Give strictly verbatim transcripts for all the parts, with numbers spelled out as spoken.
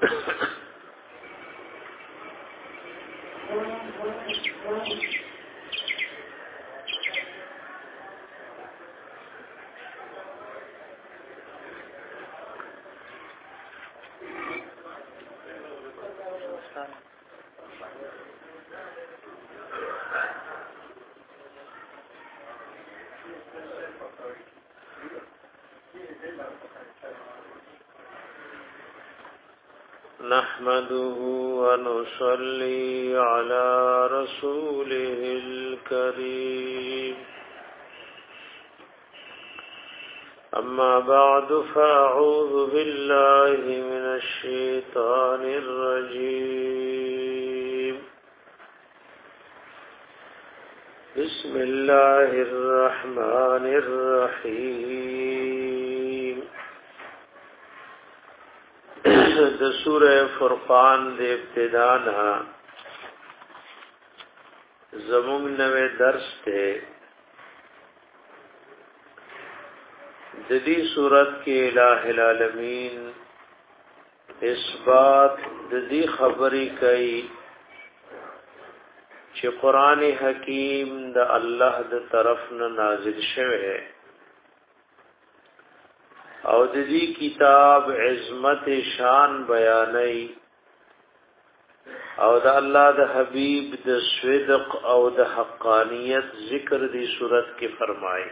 نحمده ونصلي على رسوله الكريم أما بعد فأعوذ بالله من الشيطان الرجيم بسم الله الرحمن الرحيم د سورہ فرقان د ابتدانا زمون نوے درس تے د دې سورۃ کې الٰه العالمین اثبات د دې خبرې کوي چې قران حکیم د الله د طرف نه نازل شوی او د دې کتاب عظمت شان بیانای او د الله د حبیب د صدق او د حقانیت ذکر دی صورت کې فرمایي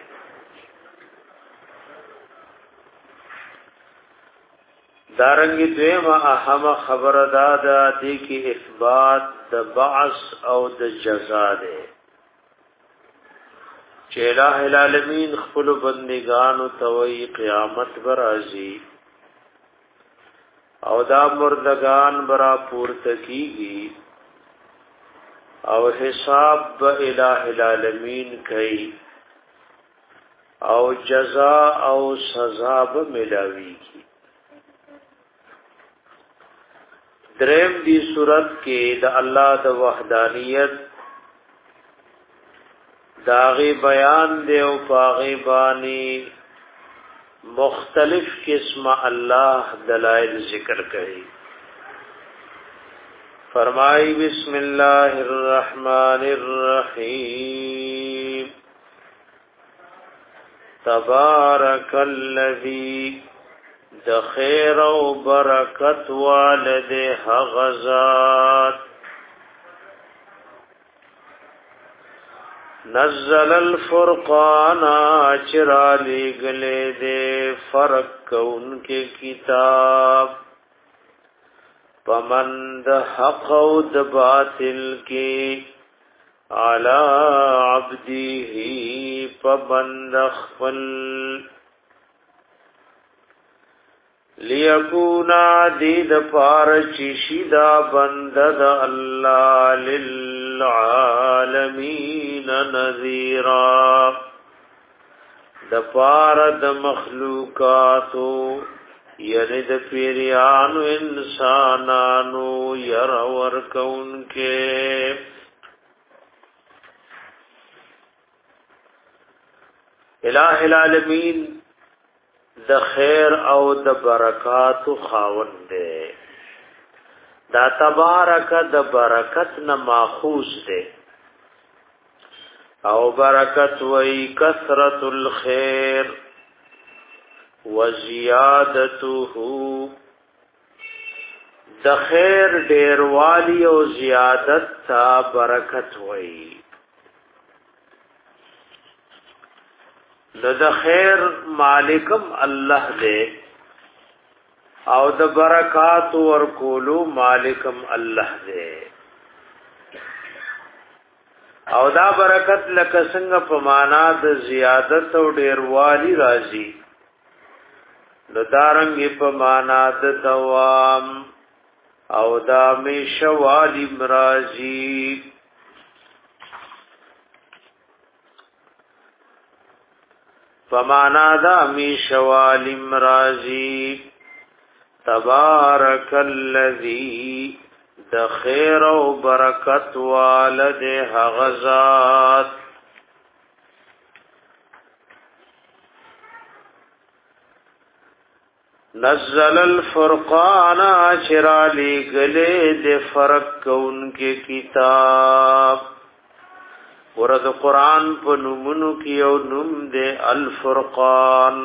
دارنګ دیمه اهم خبره دا ده چې اثبات د بعث او د جزا ده چې الٰه العالمین خپل بندگانو توي قیامت برازي او دا مردگان برا پورته کیږي او حساب به الٰه العالمین کوي او جزا او سزا به ملاويږي دریم دی صورت کې د الله د وحدانیت داغی بیان دے او پاغی بانی مختلف قسم اللہ دلائل ذکر کری فرمائی بسم اللہ الرحمن الرحیم تبارک الذی د خیر او برکت والد حغزات نزل الفرقان چرالی گلے دے فرق کون کے کتاب پمند حق و د باطل کی علی عبدی پبند خفل لیکونا دید پارچشیدہ بندد اللہ للعالمین نذیرا د پار د مخلوقاتو یعنی د پیریانو انسانانو یرور کون کے الٰه العالمین د خیر او د برکات خاوند دے دا تبارک د برکت نه ماخوذ دے او برکت وی کثرت الخير وزیادته د خیر ډیر والی او زیادت تا برکت وی نو د خیر مالکم الله دے او د برکات ور کولو مالکم الله دے او دا برکت لکه څنګه په معنا د زیادت او ډیروالی راځي نو دارنګ په معنا د دوام او دا میشوالی مرাজি په معنا دا میشوالی مرাজি تبارک الذی د خیر او برکت والد حغزات نزل الفرقان چرالی گلے دے فرق کون کے کتاب ورد قرآن پا نمونو کی او نم دے الفرقان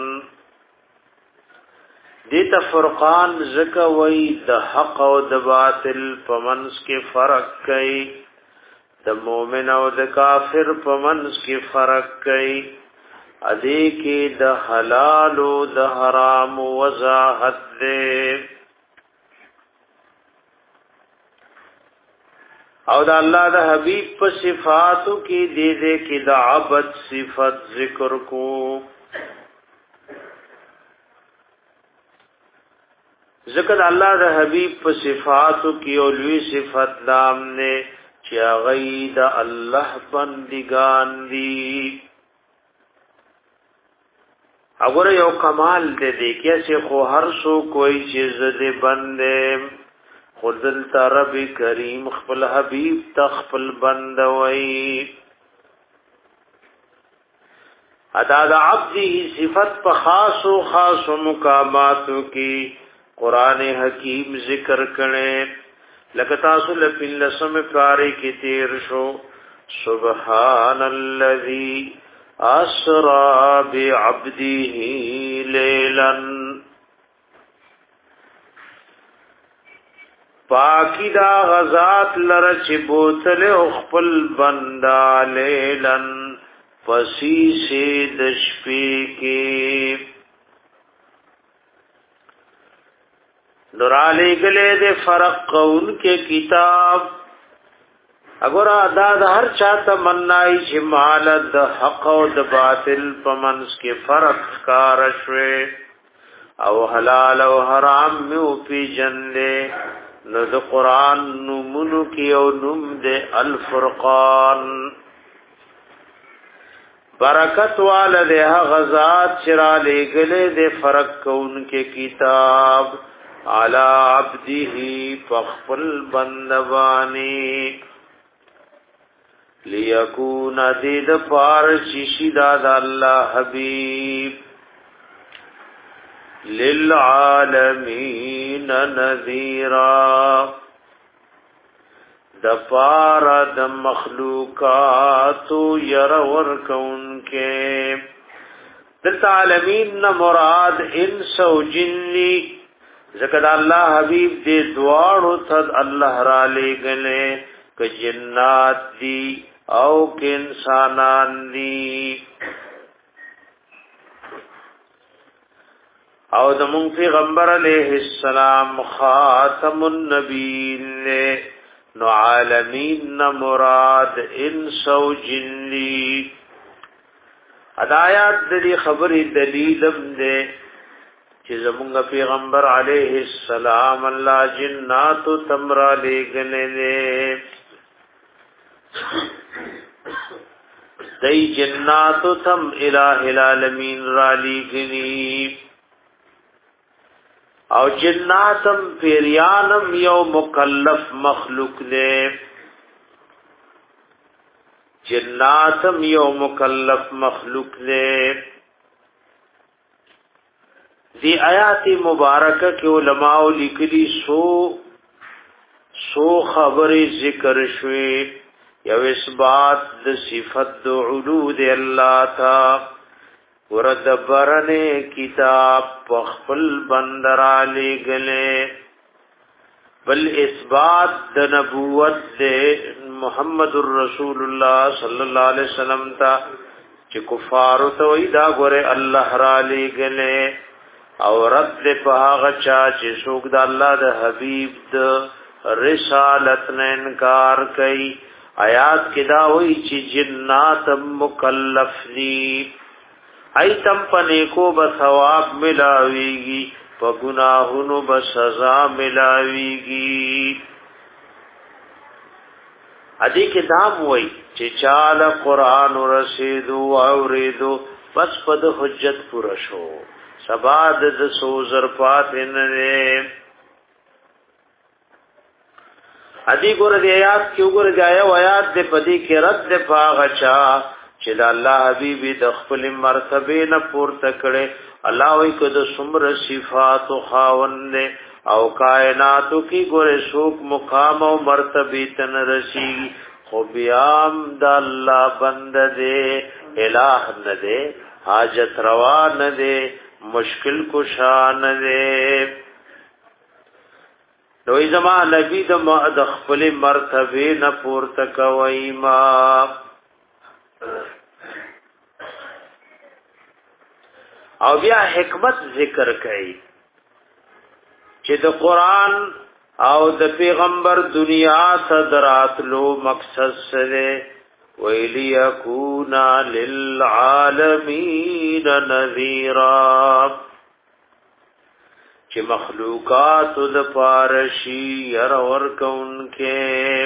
دیتا فرقان زکوی د حق او د باطل پمنس کے فرق کئی د مومن او د کافر پمنس کے فرق کئی ادے کی د حلال او د حرام وضاحت دے او د الله د حبیب په صفاتو کې دې دې کې د عبد صفت ذکر کو ذکر الله د حبیب په صفاتو کې او لوی صفت نام نه چې غید الله بندگان دي اگر یو کمال دے دے کیسے خو ہر سو کوئی چیز دے بندے خودل رب کریم خپل حبیب تخپل بندوئی ادا دا عبدی صفت پا خاص و خاص و مقاماتو کی قرآن حکیم ذکر کرنے لکتاسو لپن لسم پارے کی تیر شو سبحان اللذی اسرا بعبده لیلا پاکی دا غزات لرچ بوتل اخپل بندا لیلا پسی سے دشپی کے نرالی گلے دے فرق قون کے کتاب اگر ادا د هر چاته منای چې مال د حق او د باطل په منځ کې فرق کار شوي او حلال او حرام مو پی جنله نو د قران نومونو کې او نوم د الفرقان برکت والده غزاد چرا لګلې د فرق کون کې کتاب علی عبده فخل بندوانی لیکون دید پارشی شداد اللہ حبیب للعالمین نذیرا دپار د مخلوقاتو یرور کون کے دلتا عالمین نا مراد انس و جنی ذکر اللہ حبیب دے دوارو تد اللہ را لے گلے کہ جنات دی او کہ انسانان دی او د مون پیغمبر علیہ السلام خاتم النبیین نے نو عالمین مراد انس و جنی ہدایات دی خبری دلیلم دے چې زمونږ پیغمبر علیہ السلام الله جنات تمرا لګلې دای جنات تم الہ العالمین را لګنی او جناتم پیریانم یو مکلف مخلوق دے جناتم یو مکلف مخلوق دے دی آیات مبارکہ کے علماء لکلی سو سو خبر ذکر شوی یو اثبات د صفت د علو د الله تا ورد برنے کتاب پخپل بندر علی گلے بل اثبات د نبوت د محمد الرسول اللہ صلی اللہ علیہ وسلم تا چې کفار تو ایدا غره الله را علی گلے او رد په هغه چا چې څوک د الله د حبیب د رسالت نه انکار کوي آیات کې دا وایي چې جنات مکلف دي ایتم پنے کو به ثواب ملاويږي په ګناهونو به سزا ملاويږي ادي کې دا وایي چې چاله قران رسیدو اوریدو پس پد حجت پورا شو سبا د سوزر پاتن نه ادي ګور دی آیات کې وګور ځای او آیات دې پدې کې رد دې پاغچا چې د الله حبيب د خپل مرتبه نه پورته کړي الله وی کده سمر صفات خاوند او کائناتو کی ګوره سوک مقام او مرتبه تن رسی خو بیام د الله بند دے الہ نه دے حاجت روا نه دے مشکل کشا نه دے دوی زما نبی د د خپل مرتبه نه پورته کوي ما او بیا حکمت ذکر کوي چې د قران او د پیغمبر دنیا صدرات لو مقصد سره ویلی یکونا للعالمین نذیرا چې مخلوقات د پارشی ير ور کون کې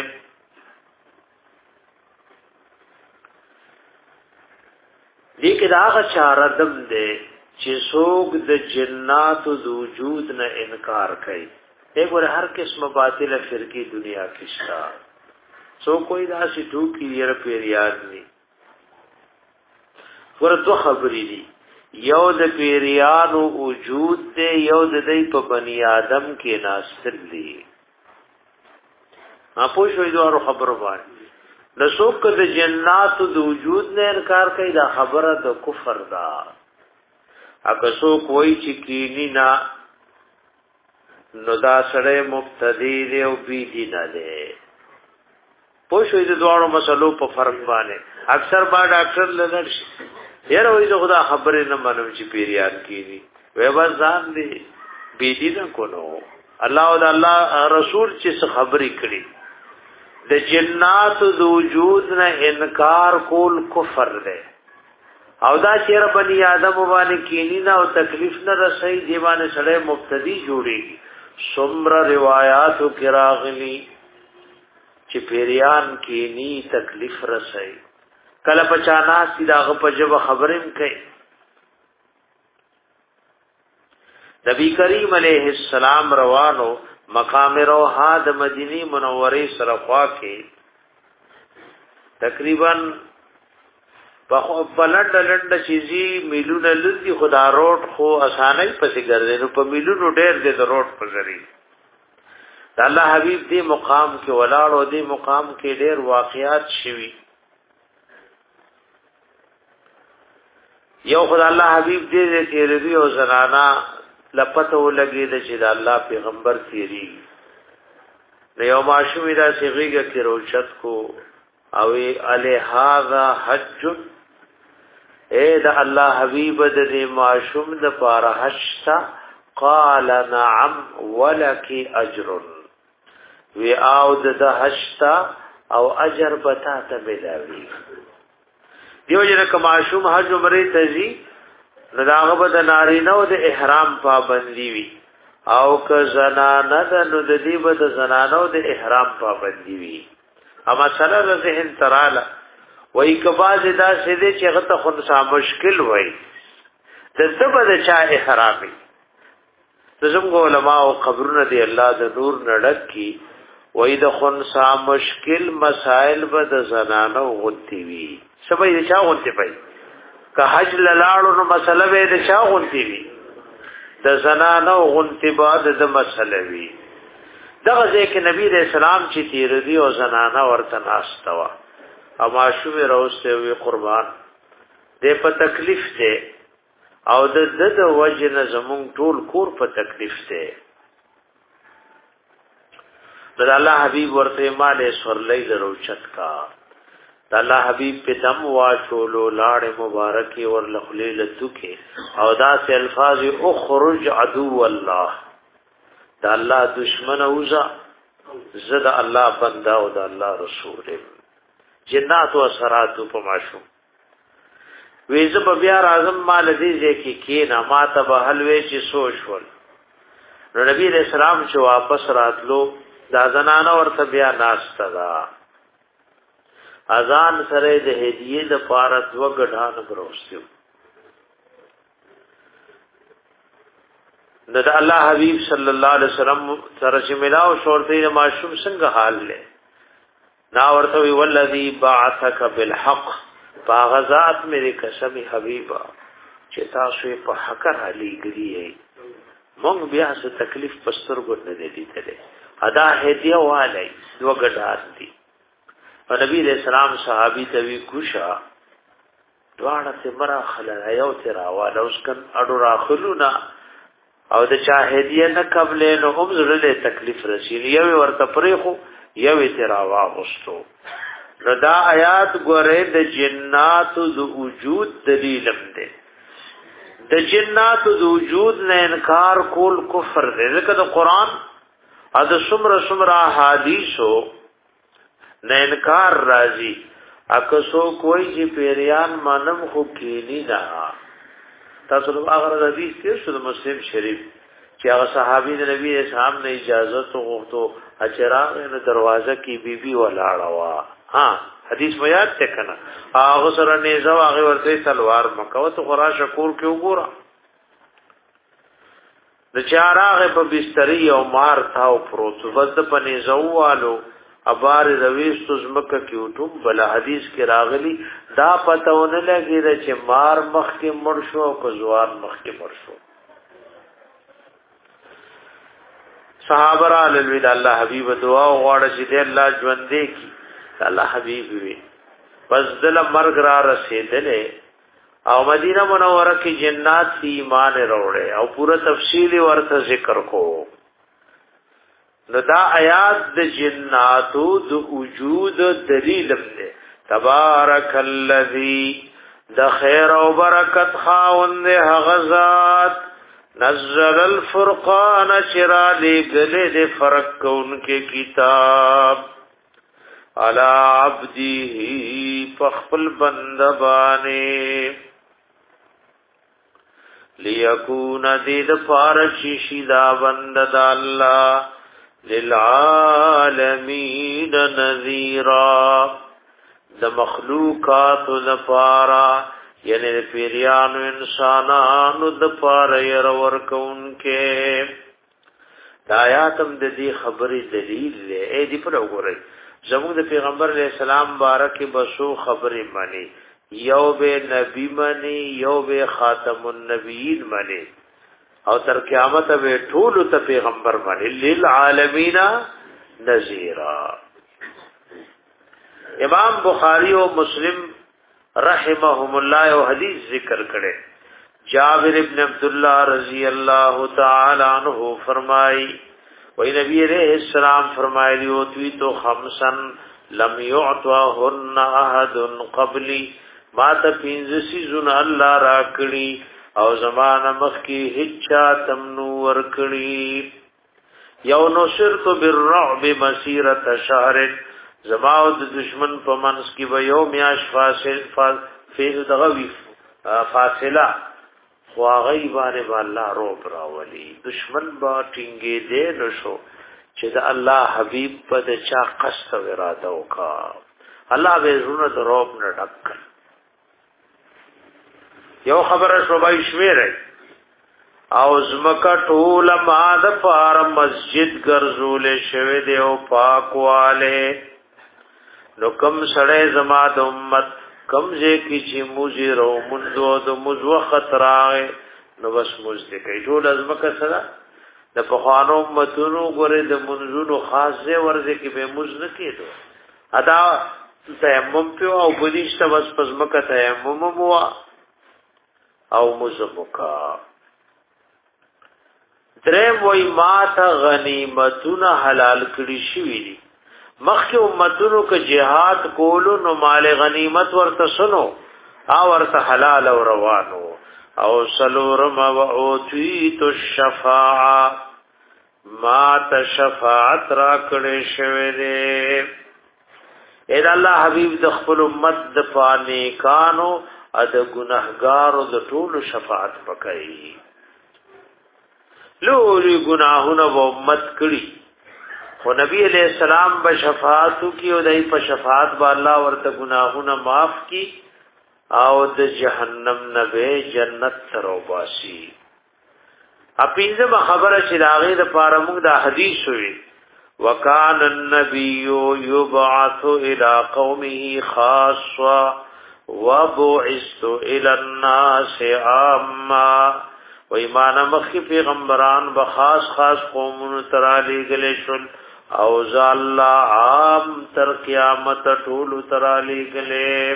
دې کې دا چاره دم دې چې څوک د جنات د وجود نه انکار کوي ایګور هر قسم باطل فرقی دنیا کې شته سو کوئی داسې ټوکی ير پیریان دي ورته خبرې دي یو د پیریانو وجود دی یو د دې په بنی آدم کې ناستل دي ما پوښوي دوه خبرو باندې د څوک د جنات د وجود نه انکار کوي دا خبره د کفر ده اګه څوک وایي چې کینی نه نو دا سره مبتدی دی او بی دی نه دی پوښوي د دوه مسلو په فرق باندې اکثر با ډاکټر لنر شي یره وې زه خدا خبرې نه منم چې پیریان کینی وې بس ځان دی بی دی نه کولو الله او الله رسول چې خبرې کړي د جنات د وجود نه انکار کول کفر دی او دا چیرې بنی آدم باندې کینی نه او تکلیف نه رسي دیوانه سره مبتدی جوړيږي سمر روایاتو کراغلی چې پیریان کینی تکلیف رسي کله پچانا سیداغه په جواب خبرم کوي نبی کریم علیہ السلام روانو مقام روحا د مدینی منوره سره خوا کې تقریبا په بلند لند چیزی میلونه لږی خدا روټ خو اسانه پسې ګرځي نو په میلونو ډېر دې روټ په ذری د الله حبیب دې مقام کې ولاړ او دې مقام کې ډېر واقعات شوي یو خدای الله حبیب دې دې تیرې او زنانا لپته ولګي د چې د الله پیغمبر تیری نو یو ماشومی دا سیغیږي کې روشت کو او علی هذا حج اے د الله حبیب دې ماشوم د پاره حج تا قال نعم ولک اجر وی او د حج تا او اجر بتا ته ملاوي دیو جن ک ماشوم حج عمره تزي نداغه بد نارینه او د احرام پابندی وی او ک زنانه د نو د دې بد زنانه او د احرام پابندی وی اما سره ذهن تراله وای کباز دا سیده چې غته خود سا مشکل وای د زبد چا احرامي زموږ علماء او قبرونه دی الله د نور نړک کی وای د خون سا مشکل مسائل بد زنانه غتی وی سبا یې چا غتی پي که حج لاړو نو مسله به د چا غتی وی د زنانه غتی بعد د مسله وی دغه ځکه نبی رسول الله چې تیر دی او زنانه ورته ناستوا اما شوی روسته وی قربان دې په تکلیف ده او د د وجه زمون ټول کور په تکلیف ده د الله حبیب ورته مال سورلې دروچت کا د الله حبیب په دم واشولو لاړ مبارکي ور لخلیل دکې او دا سه الفاظ اخرج عدو الله د الله دشمن اوزا زد الله بندا او د الله رسول جنات او سرات په ماشو وېزه په بیا اعظم مال دې کې کې نه ماته به حلوي چې سوچ ول نو نبی رسول الله چې واپس راتلو دا زنانه ورته بیا ناشته دا اذان سره د هدیه د پارت وګډان بروستو د الله حبیب صلی الله علیه وسلم سره چې ملاو شورته د معشوم څنګه حال له نا ورته وی والذی بعثک بالحق باغذات میرے قسم حبیبا چې تاسو په حق علی ګری مونږ بیا څه تکلیف پستر ګور نه دی لیدل ادا هدیه والی دو ګډار دي او نبی رسول الله صحابي ته وی کوشا دواړه ته مرا خلل یو تر اواله اوس کن اډو راخلونا او د چا هدیه نه قبل نو هم زړه تکلیف رسیل یو ورته پرېخو یو تر اواغستو ردا آیات ګوره د جنات د وجود دلیل ده د جنات د وجود نه انکار کول کفر دی ځکه د قران ا د سمره سمره حدیثو نه انکار راځي اکسو کوئی چې پیریان مانم خو کینی دا تاسو د هغه حدیث کې شو د مسلم شریف چې هغه صحابي د نبی اسلام نه اجازه وغوښتو اچراغ نه دروازه کې بیبي ولاړه وا ها حدیث مو یاد ته کنه هغه سره نه زو هغه ورته تلوار مکو ته خورا شکور کې وګوره د چاراغه په بستری او مار تاو پروت ود په نزوالو ابار رويستو زمکه کیوټم بل حدیث کې راغلی دا پتهونه لګی چې مار مخ کې مړ شو او زوار مخ کې مړ شو صحابه را لوی الله حبیب دعا غواړي چې الله ژوندې کی الله حبیب وی پس دل مرګ را رسیدلې او مدینه منوره کې جنات سی ایمان وروړي او پورا تفصیلی ورته ذکر کو نو دا آیات د جناتو د وجود دلیل ده تبارک الذی د خیر او برکت خاوند غزاد نزل الفرقان چرا لګل د فرق کون کې کتاب علی عبده فخل بندبانه لیکون دید فارشی شدا بند دا اللہ للعالمین نذیرا د مخلوقات دپارا یعنی د پیریانو انسانانو دپارا ير ورکون کے دا آیاتم د دې خبرې دلیل له اې دی پر وګورئ زموږ د پیغمبر علیہ السلام بارک بسو خبرې مانی یو به نبی مانی یو به خاتم النبیین مانی او تر قیامت به ټول ته پیغمبر مانی للعالمین نذیرا امام بخاری او مسلم رحمهم الله او حدیث ذکر کړي جابر ابن عبد الله رضی اللہ تعالی عنہ فرمائی وی نبی علیہ السلام فرمائی لیوتوی تو خمسن لم یعطوهن احد قبلی ما تا پینزسی زن اللہ راکڑی او زمان مخی حجا تمنو ورکڑی یو نصرت بالرعب مسیرت شهر زماو د دشمن په منس کی به یو میاش فاصل فیض دغوی فاصله خو غیبانه با الله روب راولی دشمن با ټینګې دې نشو چې د الله حبیب په د چا قصد و اراده وکا الله به زونه د روب نه ډک یو خبره شو بای شمیره او زمکا ټول ما د پار مسجد ګرځول شوی دی او پاکواله نو کم سړی زما د امت کمزه کی چې موزی رو منذو د مزو خطرای نو بس مزد کوي ټول ازمکه سره د پخوانو امتونو غره د منذونو خاصه ورزه کې به مز نه کېدو ادا تیمم په او بدیشت بس پزمکه تیمم مو او مزمکا درم وای ما ته غنیمتونه حلال کړی شوی دي مخکې امتونو که جهاد کولو نو مال غنیمت ورته سنو او ورته حلال او روانو او سلورم وعوتیت الشفاعه ما ته شفاعت را کړې شوی دی اې الله حبیب د خپل امت د پانی کانو ا د ګناهګارو د ټولو شفاعت وکړي لوري ګناهونه و امت کړي خو نبی علیہ السلام به شفاعتو کی او دای په شفاعت با الله ورته گناهونه معاف کی او د جهنم نه به جنت تر وباسي اپینځه به خبره چې لاغې د پاره موږ د حدیث وی وکان النبی یبعث الى قومه خاصا وبعثت الى الناس عامه و ایمان مخی پیغمبران بخاص خاص قومونو ترالی گلی شل او ذا اللہ عام تر قیامت طول ترالی گلی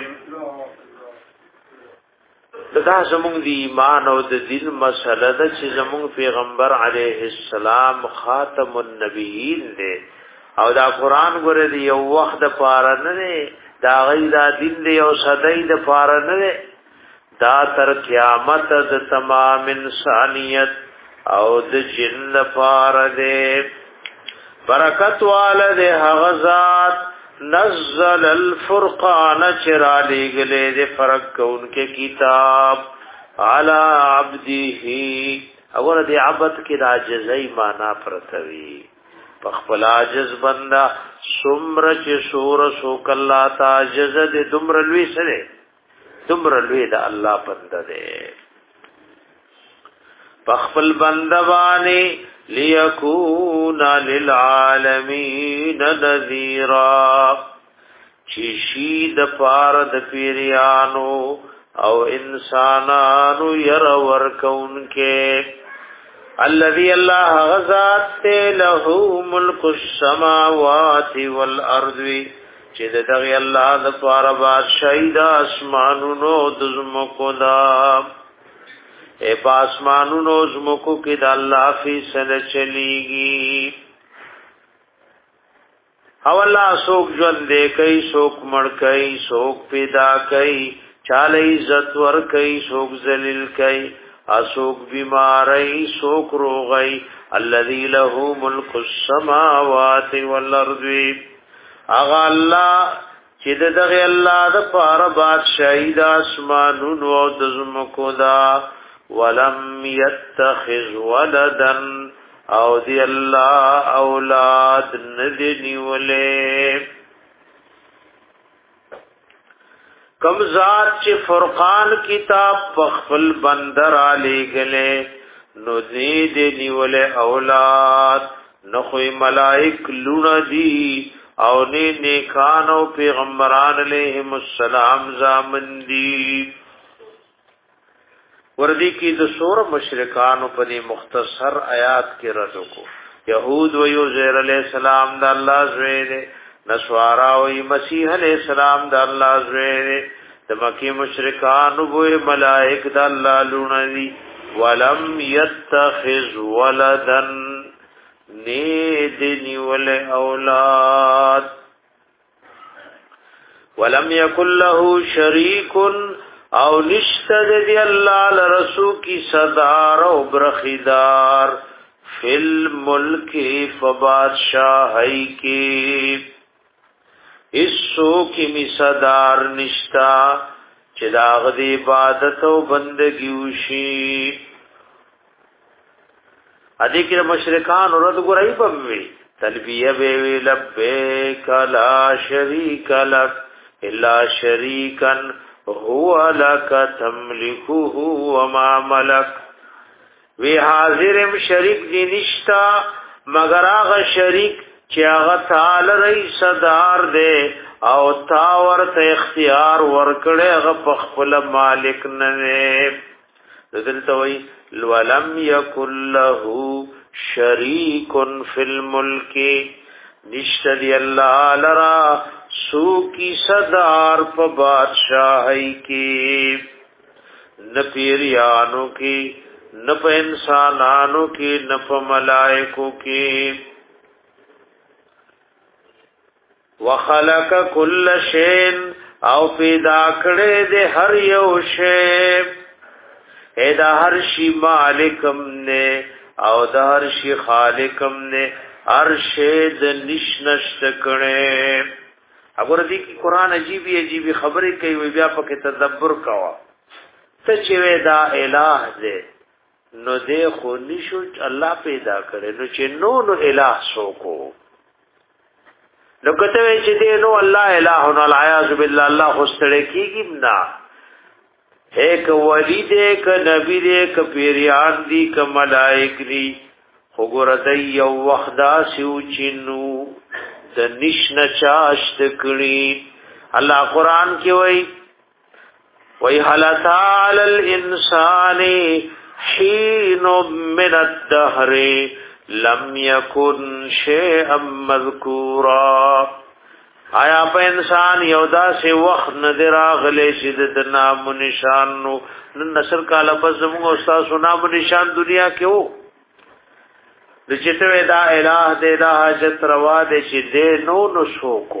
دا زمون دی ایمان او د دین مسئله ده چې زمون پیغمبر علیه السلام خاتم النبیین دی او دا قران ګره دی یو وخت د پاره نه دی دا غي دا دین دی او صدای د پاره نه دی دا تر قیامت د تمام انسانیت او د جن پاره دی برکت والده غزاد نزل الفرقان چرالی گلے دے فرق کون کے کتاب علی عبده اور دے عبد کی دا عجزی مانا پرتوی پخپل عجز بندہ سمر چی سور سوک اللہ تا عجز دے دمر لوی سرے دمر لوی دا اللہ بندہ دے پخپل بندہ بانی لِيَكُونَ لِلْعَالَمِينَ نَذِيرًا چشید پارد پیریانو او انسانانو يرور کون کے الذي اللہ غزات تے له ملک السماوات والارض چید دغی اللہ دا پار بادشاہی دا اسمانو نو دزمکو دا اے پاسمانو نوزمکو کی دا اللہ فیصل چلیگی او اللہ سوک جون دے کئی سوک مڑ کئی سوک پیدا کئی چال عزت ور کئی سوک ذلیل کئی اسوک بیماری سوک روغی الذی له ملک السماوات والارض اغا اللہ چید دغی اللہ دا پار بادشاہی دا اسمانو نو دزمکو دا ولم يتخذ ولدا او دی اللہ اولاد ندنی ولے کم ذات چی فرقان کتاب پخفل بندر آلی گلے نو ندنی ولے اولاد نخوی ملائک لون دی او نی نیکانو پیغمبران علیہم السلام زامن دی وردی کی د سور مشرکان په دې مختصر آیات کې رد کو يهود و عزير عليه السلام د الله زوی نسوارا و مسیح عليه السلام د الله زوی د مکی مشرکان و ملائک د الله لونی ولم يتخذ ولدا نیدنی ول اولاد ولم يكن له شريك او نشتد دی اللہ لرسو کی صدار و برخیدار فی الملک فبادشاہی کی اس سو کی می صدار نشتا چداغ دی عبادت و بندگی وشی ادھکر مشرکان رد گرائی بوی تلبیہ بیوی لبیک لا شریک لک الا شریکن هو لك تملكه وما ملك وی حاضرم شریک دی نشتا مگر آغا شریک چی آغا تال رئی صدار دے او تاور تا اختیار ورکڑے آغا پخپل مالک ننے دلتوئی ولم یکن له شریک فی الملک نشتا دی اللہ لرا سو کی صدار پا بادشاہی کی نہ پیریانو کی نہ پا انسانانو کی نہ پا ملائکو کی وخلق کل شین او پیدا کڑے دے ہر یو شے اے دا ہر شی مالکم نے او دا ہر شی خالقم نے ہر شے دا نشنشت کڑے اگر دی کی قرآن عجیبی عجیبی خبری کئی وی بیا پا که تدبر کوا تا چوے دا الہ دے نو دے خو نشو اللہ پیدا کرے نو چه نو نو الہ سوکو نو کتوے چه دے نو اللہ الہ نو العیاذ باللہ اللہ خستڑے کی گیم نا ایک ولی دے که نبی دے که پیریان دی که ملائک دی خو گردی یو وخدا سیو چنو د نشنا چاشت کړي الله قران کې وای وی حلتا علی الانسان حین من الدهر لم یکن شیئا مذکورا آیا په انسان یو داسې وخت نظر اغلی چې د نام نشان نو نصر کاله پس زموږ استاد نام نشان دنیا کې وو د چتوې دا الہ دې دا حاجت روا دې چې دې نو نو شو کو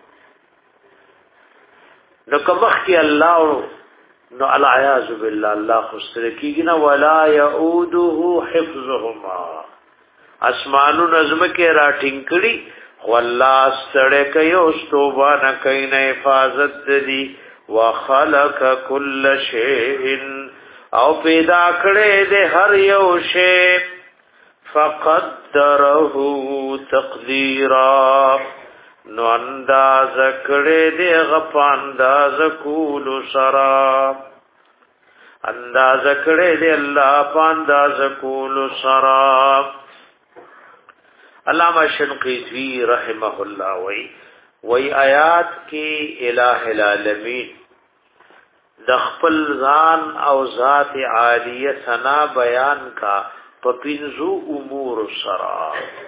نو کمخ کې الله نو العیاذ بالله الله خسر کیږي نه ولا یعوده حفظهما اسمانو نظم کې را ټینګړي والله سړې کوي او توبه نه کوي نه حفاظت دي وخلق كل شيء او پیدا کړې دې هر یو شی فقدره تقدیرا نو انداز کړه دې غپ انداز کول سرا انداز کړه دې الله په انداز کول سرا علامہ شنقیطی رحمه الله وی وی آیات کې الہ العالمین د خپل ځان او ذات عالیه ثنا بیان کا پپینزو امور سرا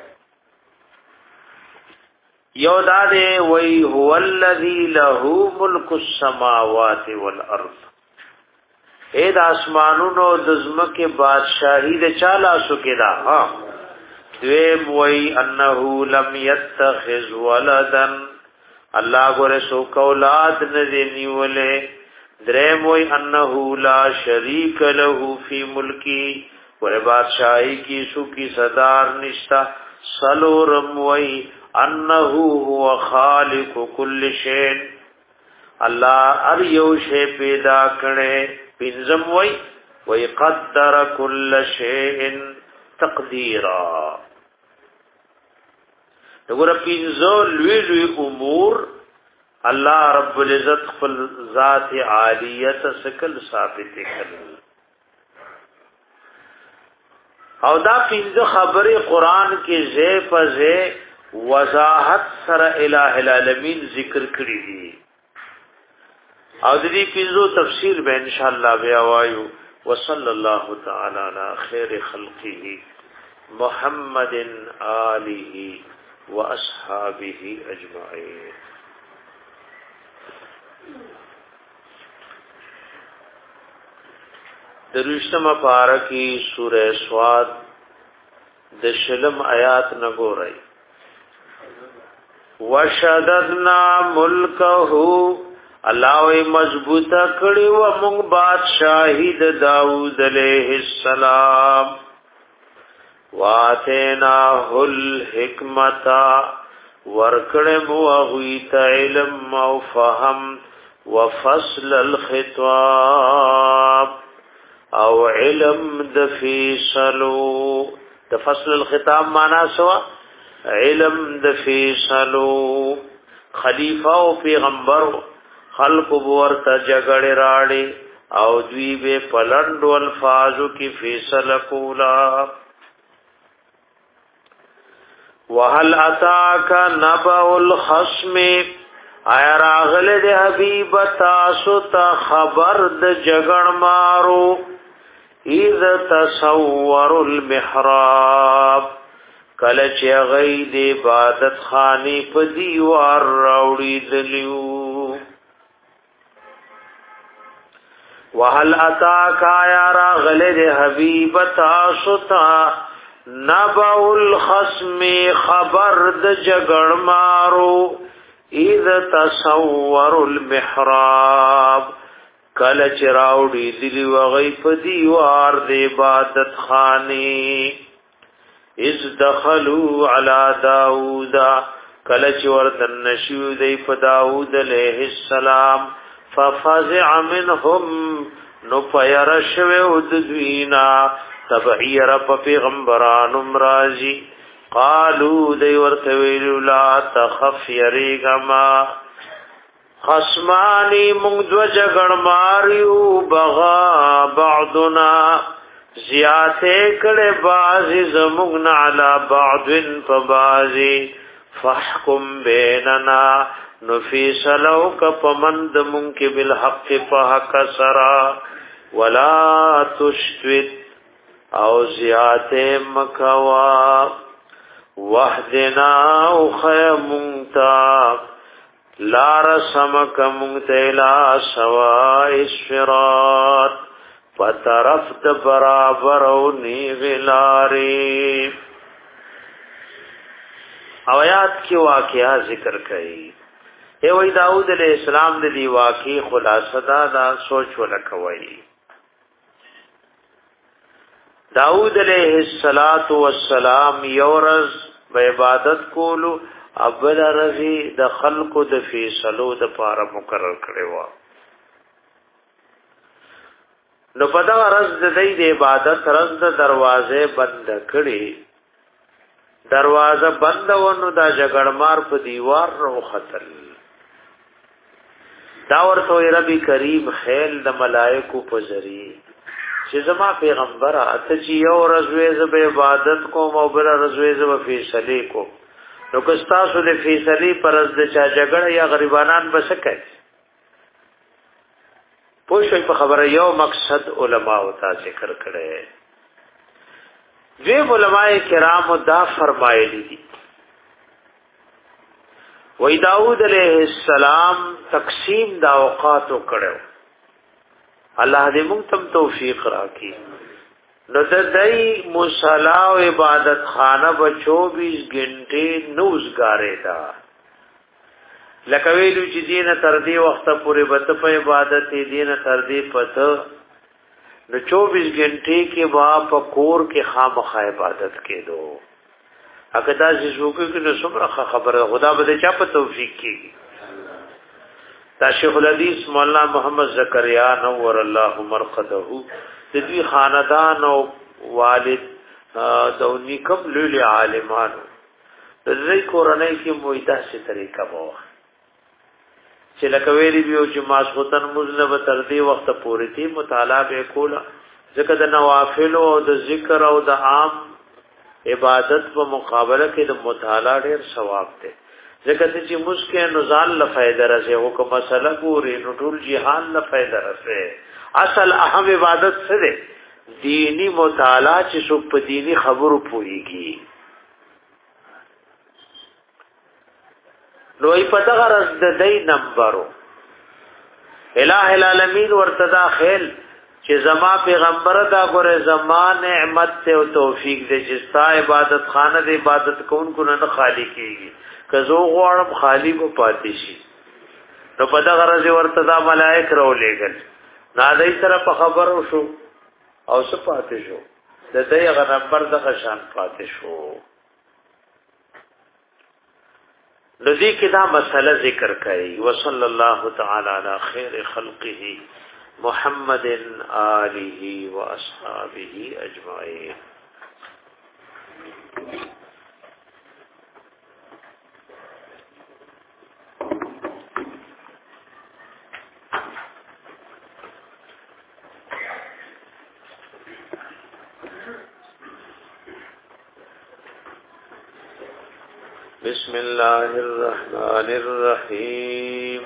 یو داده وی هو الذی له ملک السماوات والارض اے د اسمانونو د زمکه بادشاہی د چالا سو کدا ها دویم وی انه لم يتخذ ولدا الله ګره سو اولاد نه دی نیولې دریم وی انه لا شریک له فی ملکی ور بادشاہی کی سو کی صدار نشتا سلورم وی انه هو خالق کل شیء الله ار یو شی پیدا کړي پنځم وی وی قدر کل شیء تقدیرا دغه پنځو لوی لوی امور الله رب العزت خپل ذات عالیت سکل ثابت کړي او دا پنځه خبره قران کې زې په زې وضاحت سره الہ العالمین ذکر کړی دي او د دې پنځو تفسیر به ان شاء الله بیا وایو وصلی الله تعالی علی خیر خلقه محمد آله واصحابه اجمعین دروشتم پارکی سورہ سواد د شلم آیات نگورئی وشددنا ملکه الله وی مضبوطه کړي و موږ بادشاہی د داوود علیہ السلام واتینا الحکمت ورکړه مو غویت علم او فهم وفصل الخطاب او علم د فیصلو د فصل الخطاب معنا سوا علم د فیصلو خلیفہ او پیغمبر خلق ورته جګړه راړي او دوی به پلند الفاظو کی فیصله کولا وهل اتاک نبأ الخصم آیا راغله د حبیب تاسو ته خبر د جګړ مارو اذ تصور المحراب کله چې غي د عبادت خاني په دیوار راوړي دلیو وهل اتاک یا راغله د حبیب تاسو ته نبأ الخصم خبر د جګړ مارو اذ تصور المحراب کله چراوډي دلی وغی په دیوار د عبادت خانی اذ دخلوا علی داوود کله چې ورته نشو دی په داوود علیہ السلام ففزع منهم نو پیرشو د دوینا تبعیر په پیغمبرانو مرازی قالو دی ورته ویلو لا تخف یریګما خصمانی مونږ دو جګړ ماریو بغا بعضنا زیاته کړه بازي زمغنا علی بعضن فبازي فحكم بيننا نو فیصلو کپمند منک بالحق فحق سرا ولا تشتوت او زیات مکوا وحدنا او خیمونتا لار سمک مونتیلا سوا اسفرات پترف د برابر او نیغلاری او آیات کی واقعہ ذکر کئی اے وی داود علیہ السلام د دی واقعی خلاصه دا, دا سوچ ولکوئی داود علیہ السلام یورز و عبادت کولو اول رضی د خلق د فیصلو د پاره مقرر کړي وا نو په دا رز د دې د عبادت رز د دروازه بند کړي دروازه بند ونه دا جګړمار په دیوار رو خطل دا ورته رب کریم خیل د ملائکو په ذریعہ چې زما پیغمبر اته چې یو رزوې ز به عبادت کوم او بل رزوې ز په فیصله کوم نو کستاسو د فیصله پر از د چا جګړه یا غریبانان بسکه پوښي په خبره یو مقصد علما او تا ذکر کړي وی علماء کرام دا فرمایلی دي وی داود علیہ السلام تقسیم دا اوقات کړو الله دې موږ تم توفیق راکړي نو د دای مصلا او عبادت خانه به چوبیس غنټه نوزګاره دا لکه ویلو چې دینه تر دې وخته پورې بت په عبادت دینه تر دې پته نو چوبیس غنټه کې وا په کور کې خامخا عبادت کېدو اګه دا چې شوکه کې نو څومره خبره خدا به چا په توفیق کېږي دا شیخ الحدیث مولانا محمد زکریا نور الله مرقده د دې خاندان او والد د نیکم لوی عالمانو د دې کورنۍ کې مویده سي طریقه وو چې لکه ویلي بیو چې ماسختن مزنه تر دې وخت پورې تی مطالعه وکولا ځکه د نوافل او د ذکر او د عام عبادت په مقابله کې د مطالعه ډېر ثواب دی ځکه چې مسکه نزال له فائدہ راځي او کوم مسله ګوري نو ټول جهان له فائدہ راځي اصل اهم عبادت څه دی دینی مطالعه چې څوک په دینی خبرو پوهیږي نو ای پتہ غرض د دې نمبرو الہ العالمین ورتدا خیل چې زما پیغمبر دا ګوره زما نعمت ته او توفیق دې چې ستا عبادت خانه د عبادت کوونکو نه خالی کیږي کزو غواړم خالی کو پاتې شي نو په دا غرض ورتدا ملائک رو لېګل نادای سره په خبرو شو او څه پاتې شو د دې غ نمبر د شان پاتې شو لذي کې دا مسله ذکر کړي وصلی الله تعالی علی خیر خلقه محمد آله واصحابہ اجمعین بسم الله الرحمن الرحيم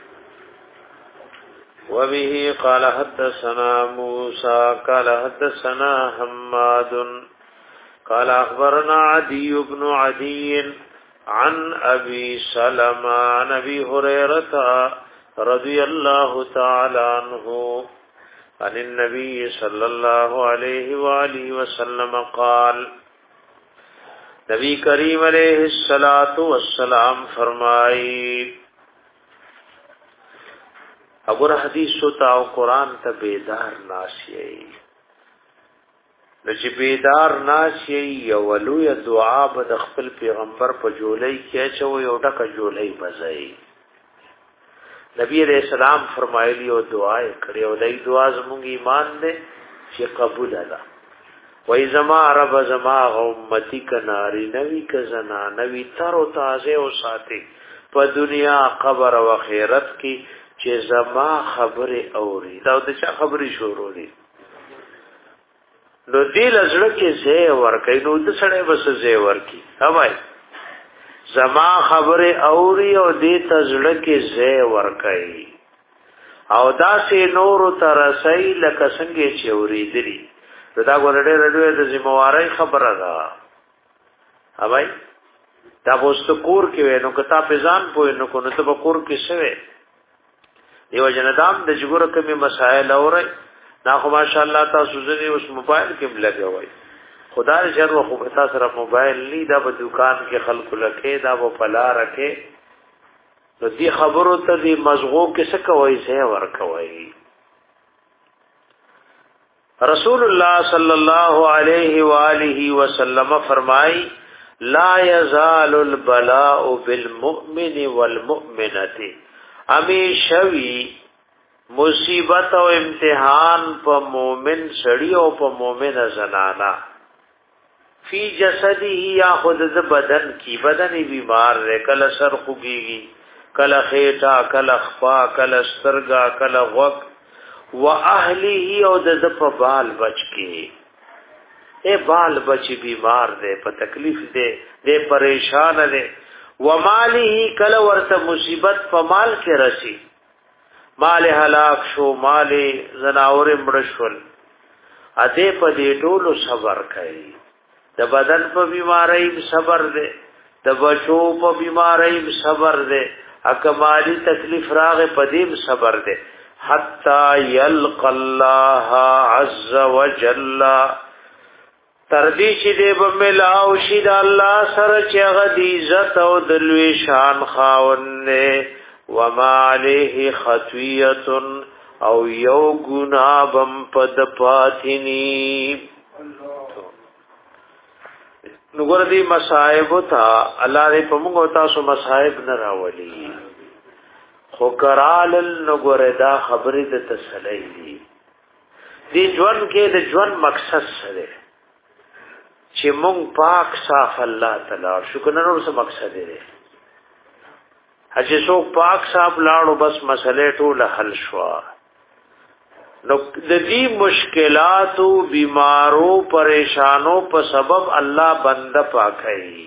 وبه قال حدثنا موسى قال حدثنا حماد قال اخبرنا عدي بن عدي عن ابي سلمة عن ابي هريرة رضي الله تعالى عنه عن النبي صلى الله عليه واله وسلم قال نبی کریم علیہ الصلوۃ والسلام فرمائی اگر حدیث تا او قران ته بیدار ناشئی چې بیدار ناشئی یو ولوی دعا به د خپل پیغمبر په جولای کې چې یو ډکه جولای بځای نبی علیہ السلام فرمایلی او دعا کړې او دای دعا زموږ ایمان دې چې قبول ده وای زما رب زما امتی کناری نوی ک زنا نوی تر او تازه او ساتي په دنیا قبر او آخرت کې چې زما خبره اوري دا د چا خبري شروع دي نو دې لزړه کې زه ور کوي نو د سړی بس زه ور کی هواي زما خبره اوري او دې تزړه کې زه ور کوي او دا سه نور ترسي لکه څنګه چې اوریدلی دا ګورډه رډوې د ذمہواری خبره ده اوبای دا وست کور کې وینو کتا پېزان پوي نو کو نو ته کور کې شوه دیو جندام د جګور کمی مسائل اوري نا خو ماشاءالله تاسو زنی اوس موبایل کې لګوي خدا دې شر خو پتا سره موبایل لی دا په دکان کې خلق لکه دا په پلا رکھے نو دې خبرو ته دې مزغو کې څه کوي سه ور کوي رسول الله صلی الله علیه و آله وسلم فرمای لا یزال البلاء بالمؤمن والمؤمنه امیشوی مصیبت او امتحان په مؤمن سړی او په مؤمنه زنانا فی جسدی یا خود د بدن کی بدن بیمار رہ کله سر خوږي کله خېټه کله خپا کله سترګا کله غوږ و اهله او د په بال بچ کی اے بال بچ بیمار دے په تکلیف دے دے پریشان دے و ماله کله ورته مصیبت په مال کې رسی مال هلاک شو مال زناور مړشول اته په دې ټولو صبر کوي د بدن په بیماری صبر دے د بچو په بیماری صبر دے اکمالی تکلیف راغ په دې صبر دے حتا یلق الله عز وجل تردی چې دې به ملاو شي د الله سره چې هغه د عزت او د لوی شان خاوند و ما عليه خطیه او یو ګناه بم پد پاتینی نګور دي مصائب تا الله دې په موږ تاسو مصائب نه راولي خو کرال نګور دا خبرې د تسلی دي دې ژوند کې د ژوند مقصد سره چې مونږ پاک صاف الله تعالی شکر نور څه مقصد دی چې څوک پاک صاف لاړو بس مسلې ټول حل شو نو د دې مشکلاتو بیمارو پریشانو په سبب الله بنده پاکي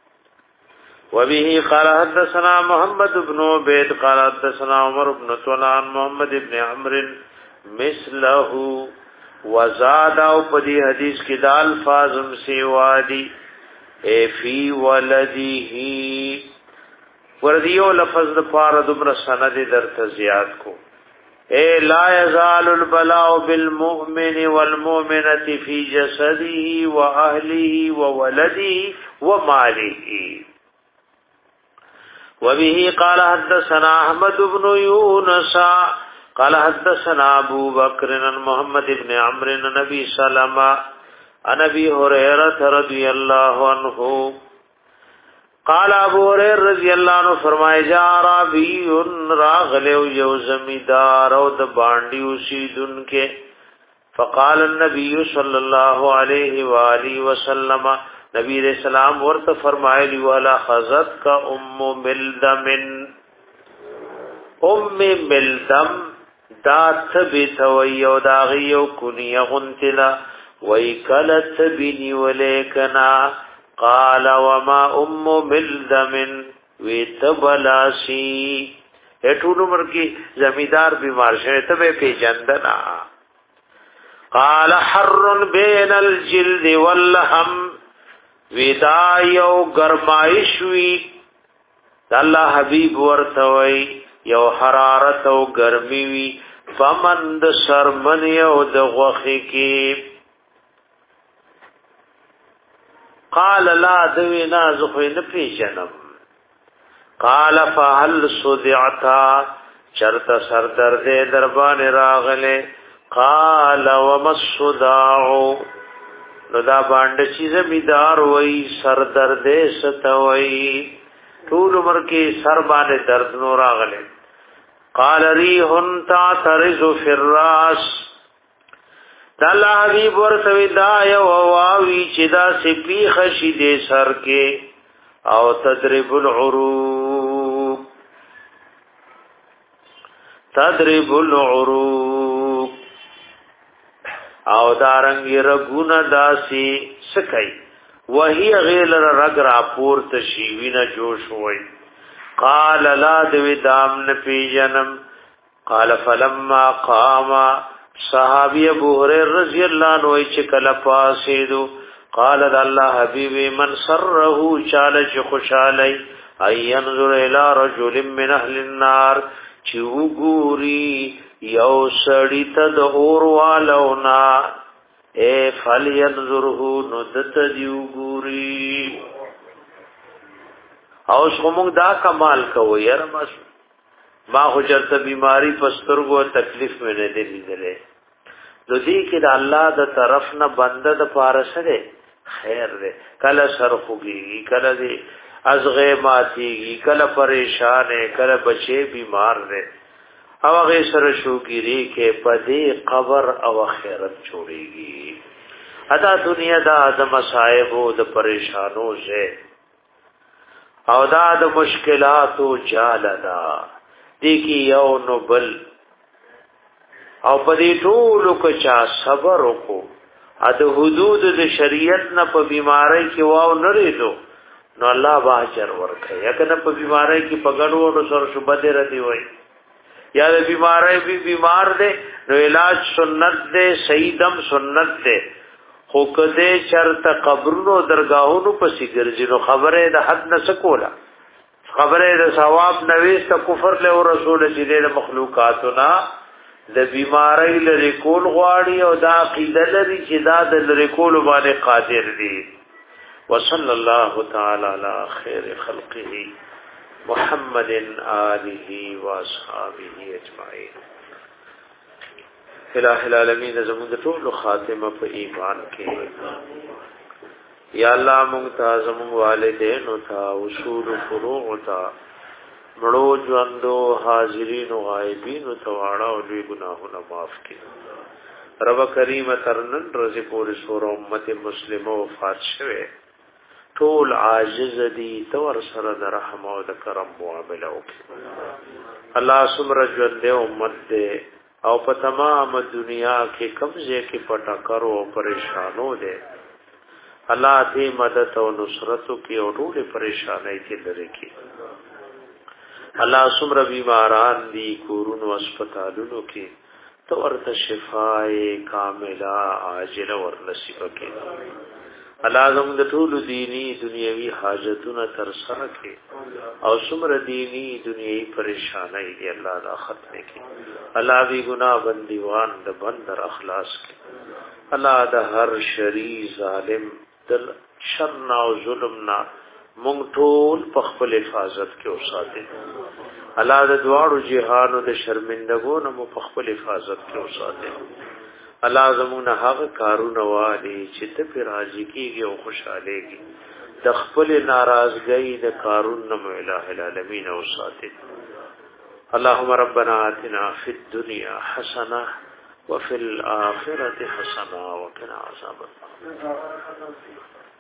وبه قال حدثنا محمد بن عبيد قال حدثنا عمر بن طلحه محمد بن عمرو مثله وزاد او پدی حدیث کی دا الفاظم سیوادی اے فی ولدیه وردیو لفظ د پارد عمر سند در تزیاد کو اے لا یزال البلاء بالمؤمن والمؤمنة فی جسده واهله وولده وماله وبه قال حدثنا احمد بن یونس قال حدثنا ابو بکر بن محمد بن عمرو بن نبی سلمہ عن ابي هريره رضی اللہ عنہ قال ابو هريره رضی اللہ عنہ فرمائے جا ربی راغل یو زمیدار او د باندې اوسیدن کې فقال النبي صلی الله علیه و آله وسلم نبی علیہ السلام ورته فرمایلی والا خذت کا ام ملدم ام ملدم دا ثبت ویو داغیو کنی غنتلا وی کلت بینی ولیکنا قال وما ام ملدم وی تبلاسی ایٹون عمر کی زمیدار بیمار شوی تبے پی جندنا قال حر بین الجلد واللحم وی دا یو گرمائش وی دا اللہ حبیب ورتوی یو حرارت او گرمی وی فمن د سرمنی او د غوخی کی قال لا دوی نازخوی نپی جنم قال فهل صدعتا چرت سردرد دربان راغلے قال وما الصداع نو دا باندې چیز میدار وای سر درد ستوي ټول عمر کې سر باندې درد نو راغله قال ريح تعترض في الراس دلا حبيب ورته دا یو واوي چې دا سپي خشي دې سر کې او تدرب العروق تدرب العروق او دارنګ رغونه داسي سکای وهي غیل رگ را پور تشیوینا جوش ہوئی قال لا دوی دام نپی جنم قال فلما قام صحابی ابو هريره رضی اللہ عنہ چکل پاسیدو قال الله حبیبی من سره چالج خوشالی ای ينظر الى رجل من اهل النار چوغوري یو سړی ته د اور والونا اے فل ينظره ندت دیوغوري او څومره دا کمال کوي یار بس ما حجرت بیماری پسترګو تکلیف مې نه دی لیدلې د دې کې د الله د طرف نه بنده د پارسره خیر دی کله سرخوږي کله دی ازغه ماتيږي کله پریشان کله بچي بیمار دی او هغه سره شوګيري کې پدې قبر او آخرت جوړيږي ادا دنیا دا د مصائب او د پریشانو زه او دا د مشکلاتو جالدا دي کی یو نو بل او پدې ټولو کو چا صبر وکړو ا د حدود د شریعت نه په بیماری کې واو نریدو نو الله باجر ورکړي یا کنه په بیماری کې پګړو نو سر شوبه دې ردی وای یا د بیماری به بیمار دې نو علاج سنت دې سیدم سنت دې خو کده چرته قبرونو درگاهونو په سیګرځي نو خبره د حد نه سکولا خبره د ثواب نويست کفر له رسول دې مخلوقاتنا د بیماری لري کول غواړي او دا عقیده لري چې دا د لري کول باندې قادر دي وصلی الله تعالی علی خیر خلقه محمد آله و اصحابہ اجمعین الہ العالمین زمون د ټول خاتمه په ایمان کې یا الله مونږ ته زمون والدین او ته اصول فروع ته مړو ژوندو حاضرین او غایبین او تواړه او لوی ګناهونه معاف کړي رب کریم ترنن رضی پور سور امت مسلمه وفات شوه ټول عاجز دي تور سره د رحم او د کرم معاملې وکړي الله سمره ژوند امت دې او په تمام دنیا کې کمزې کې پټا کرو او پریشانو دې الله دې مدد او نصرت کې او ټول پریشانای کې لري کې الله سمره بیماران دي کورونو هسپتالونو کې تو ورته شفای کامله عاجله ور نصیب کړي الله زموږ د ټول دینی دنیوي حاجتونه تر سره کړي او سمره دینی دنیوي پریشانای دي الله دا ختم کړي الله وی ګناه بندیوان د بندر اخلاص کړي الله د هر شری ظالم دل شر او ظلم نا مونږ ټول په خپل حفاظت کې اوساته الله د دواړو جهانو د شرمندګو نه مو په خپل حفاظت کې اوساته الله زمونه هغه کارونه والی چې ته پر راضی کیږي او خوشالهږي د خپل ناراضګۍ د کارون نه الہ العالمین او ساتي اللهم ربنا آتنا فی الدنيا حسنه وفي الاخره حسنه وقنا عذاب النار